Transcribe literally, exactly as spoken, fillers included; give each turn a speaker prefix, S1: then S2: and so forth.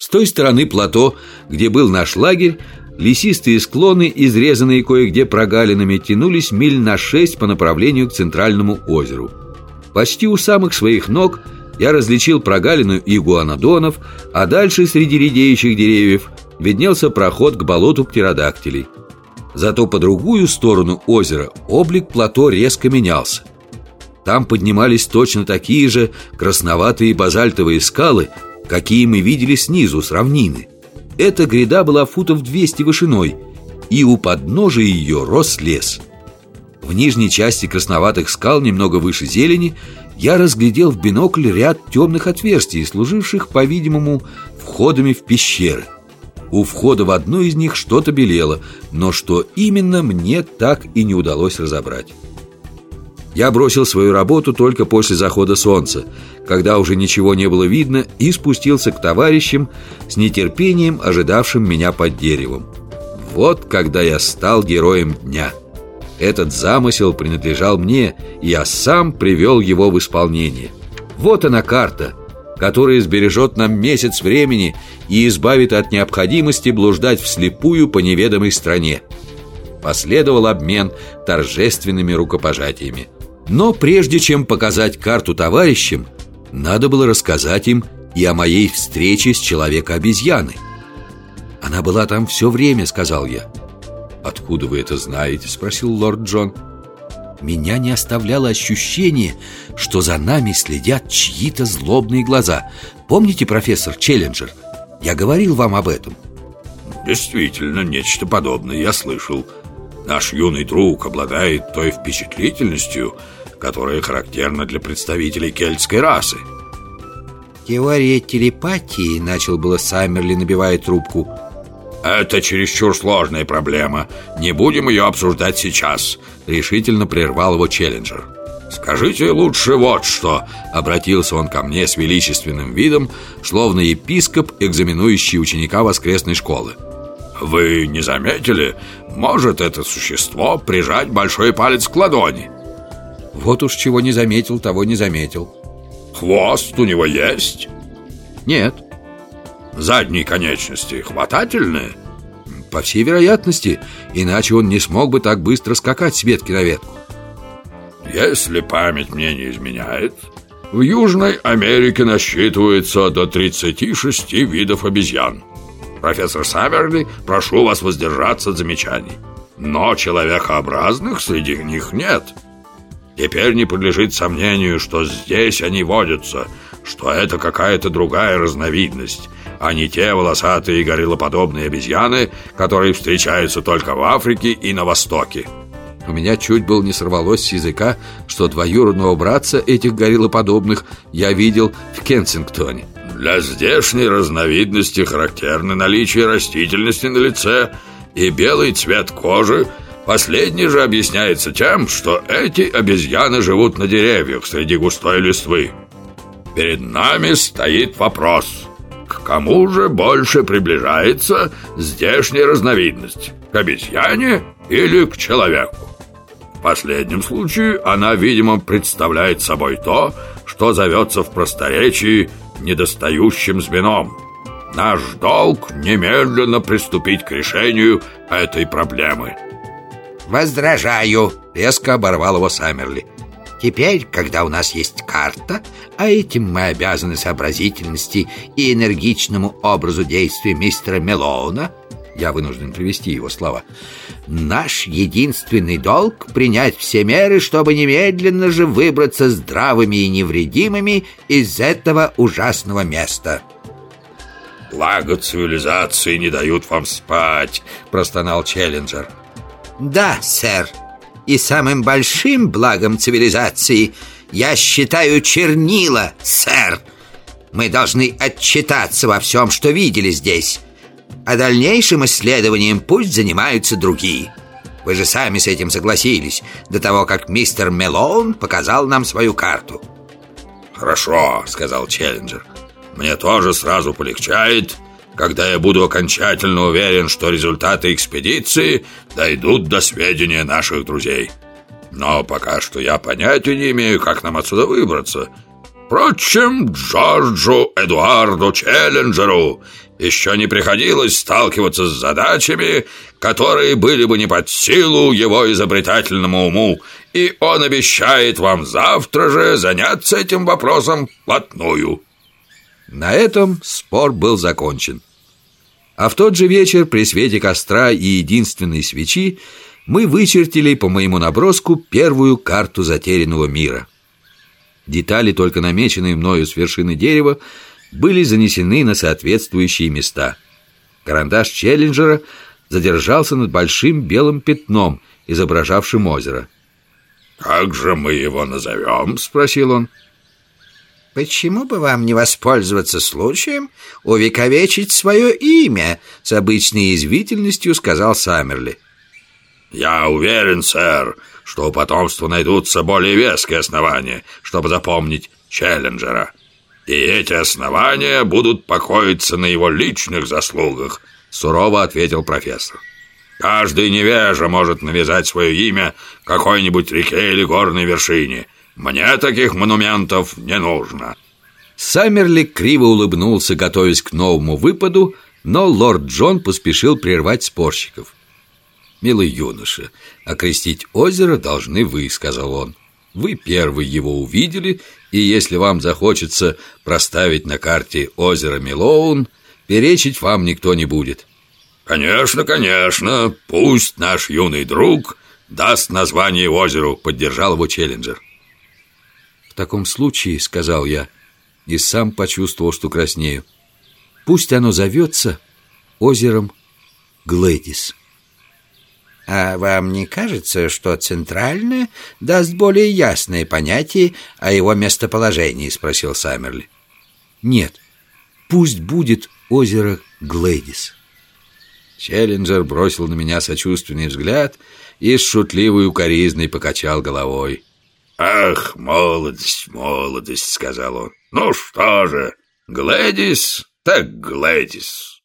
S1: С той стороны плато, где был наш лагерь, лесистые склоны, изрезанные кое-где прогалинами, тянулись миль на шесть по направлению к центральному озеру. Почти у самых своих ног я различил прогалину игуанодонов, а дальше среди редеющих деревьев виднелся проход к болоту птеродактилей. Зато по другую сторону озера облик плато резко менялся. Там поднимались точно такие же красноватые базальтовые скалы, какие мы видели снизу, с равнины. Эта гряда была футов двести вышиной, и у подножия ее рос лес. В нижней части красноватых скал, немного выше зелени, я разглядел в бинокль ряд темных отверстий, служивших, по-видимому, входами в пещеры. У входа в одну из них что-то белело, но что именно, мне так и не удалось разобрать. Я бросил свою работу только после захода солнца, когда уже ничего не было видно, и спустился к товарищам, с нетерпением ожидавшим меня под деревом. Вот когда я стал героем дня. Этот замысел принадлежал мне, и я сам привел его в исполнение. Вот она карта, которая сбережет нам месяц времени и избавит от необходимости блуждать вслепую по неведомой стране. Последовал обмен торжественными рукопожатиями. Но прежде чем показать карту товарищам, надо было рассказать им и о моей встрече с человеком-обезьяной. «Она была там все время», — сказал я. «Откуда вы это знаете?» — спросил лорд Джон. Меня не оставляло ощущение, что за нами следят чьи-то злобные глаза. Помните, профессор Челленджер? Я говорил вам об этом.
S2: Действительно, нечто подобное я слышал. Наш юный друг обладает той впечатлительностью, которая характерна для представителей кельтской расы.
S3: Теория телепатии, начал было Саммерли, набивая трубку.
S2: Это чересчур сложная проблема. Не будем ее обсуждать сейчас, решительно прервал его Челленджер. Скажите лучше вот что. Обратился он ко мне с величественным видом, словно епископ, экзаменующий ученика воскресной школы. Вы не заметили, может это существо прижать большой палец к ладони?
S1: Вот уж чего не заметил, того не заметил.
S2: Хвост у него есть?
S1: Нет.
S2: Задние конечности хватательные?
S1: По всей вероятности, иначе он не смог бы так быстро скакать с ветки на ветку.
S2: Если память мне не изменяет, в Южной Америке насчитывается до тридцати шести видов обезьян. Профессор Саммерли, прошу вас воздержаться от замечаний. Но человекообразных среди них нет. Теперь не подлежит сомнению, что здесь они водятся, что это какая-то другая разновидность, а не те волосатые гориллоподобные обезьяны, которые встречаются только в Африке и на Востоке.
S1: У меня чуть было не сорвалось с языка, что двоюродного братца этих гориллоподобных я видел в Кенсингтоне.
S2: Для здешней разновидности характерно наличие растительности на лице и белый цвет кожи. Последний же объясняется тем, что эти обезьяны живут на деревьях среди густой листвы. Перед нами стоит вопрос: к кому же больше приближается здешняя разновидность? К обезьяне или к человеку? В последнем случае она, видимо, представляет собой то, что зовется в просторечии недостающим звеном. Наш долг немедленно приступить к решению этой проблемы.
S3: «Возражаю!» — резко оборвал его Саммерли. «Теперь, когда у нас есть карта, а этим мы обязаны сообразительности и энергичному образу действия мистера Мелоуна, я вынужден привести его слова, наш единственный долг — принять все меры, чтобы немедленно же выбраться здравыми и невредимыми из этого ужасного места».
S2: «Благо цивилизации не дают вам спать», — простонал Челленджер.
S3: «Да, сэр, и самым большим благом цивилизации я считаю чернила, сэр. Мы должны отчитаться во всем, что видели здесь, а дальнейшим исследованием пусть занимаются другие. Вы же сами с этим согласились до того, как мистер Мелоун показал нам свою карту».
S2: «Хорошо», — сказал Челленджер. «Мне тоже сразу полегчает, когда я буду окончательно уверен, что результаты экспедиции дойдут до сведения наших друзей. Но пока что я понятия не имею, как нам отсюда выбраться. Впрочем, Джорджу Эдуарду Челленджеру еще не приходилось сталкиваться с задачами, которые были бы не под силу его изобретательному уму, и он обещает вам завтра же заняться этим вопросом вплотную.
S1: На этом спор был закончен. А в тот же вечер при свете костра и единственной свечи мы вычертили по моему наброску первую карту затерянного мира. Детали, только намеченные мною с вершины дерева, были занесены на соответствующие места. Карандаш Челленджера задержался над большим белым пятном, изображавшим озеро.
S2: «Как же мы его назовем?» —
S1: спросил он.
S3: «Почему бы вам не воспользоваться случаем увековечить свое имя?» — с обычной язвительностью сказал Саммерли.
S2: «Я уверен, сэр, что у потомства найдутся более веские основания, чтобы запомнить Челленджера. И эти основания будут покоиться на его личных заслугах», — сурово ответил профессор. «Каждый невежа может навязать свое имя какой-нибудь реке или горной вершине. Мне таких монументов не нужно».
S1: Саммерли криво улыбнулся, готовясь к новому выпаду, но лорд Джон поспешил прервать спорщиков. «Милый юноша, окрестить озеро должны вы», — сказал он. «Вы первый его увидели, и если вам захочется проставить на карте озеро Мелоун, перечить вам никто не будет».
S2: «Конечно, конечно, пусть наш юный друг даст название озеру», — поддержал его Челленджер.
S1: «В таком случае, — сказал я, и сам почувствовал, что краснею, — пусть оно зовется озером Глэдис».
S3: «А вам не кажется, что центральное даст более ясное понятие о его местоположении?» — спросил Саммерли.
S1: «Нет, пусть будет озеро Глэдис». Челленджер бросил на меня сочувственный взгляд и с шутливой укоризной покачал головой.
S2: «Ах, молодость, молодость», — сказал он. «Ну что же, Глэдис так Глэдис».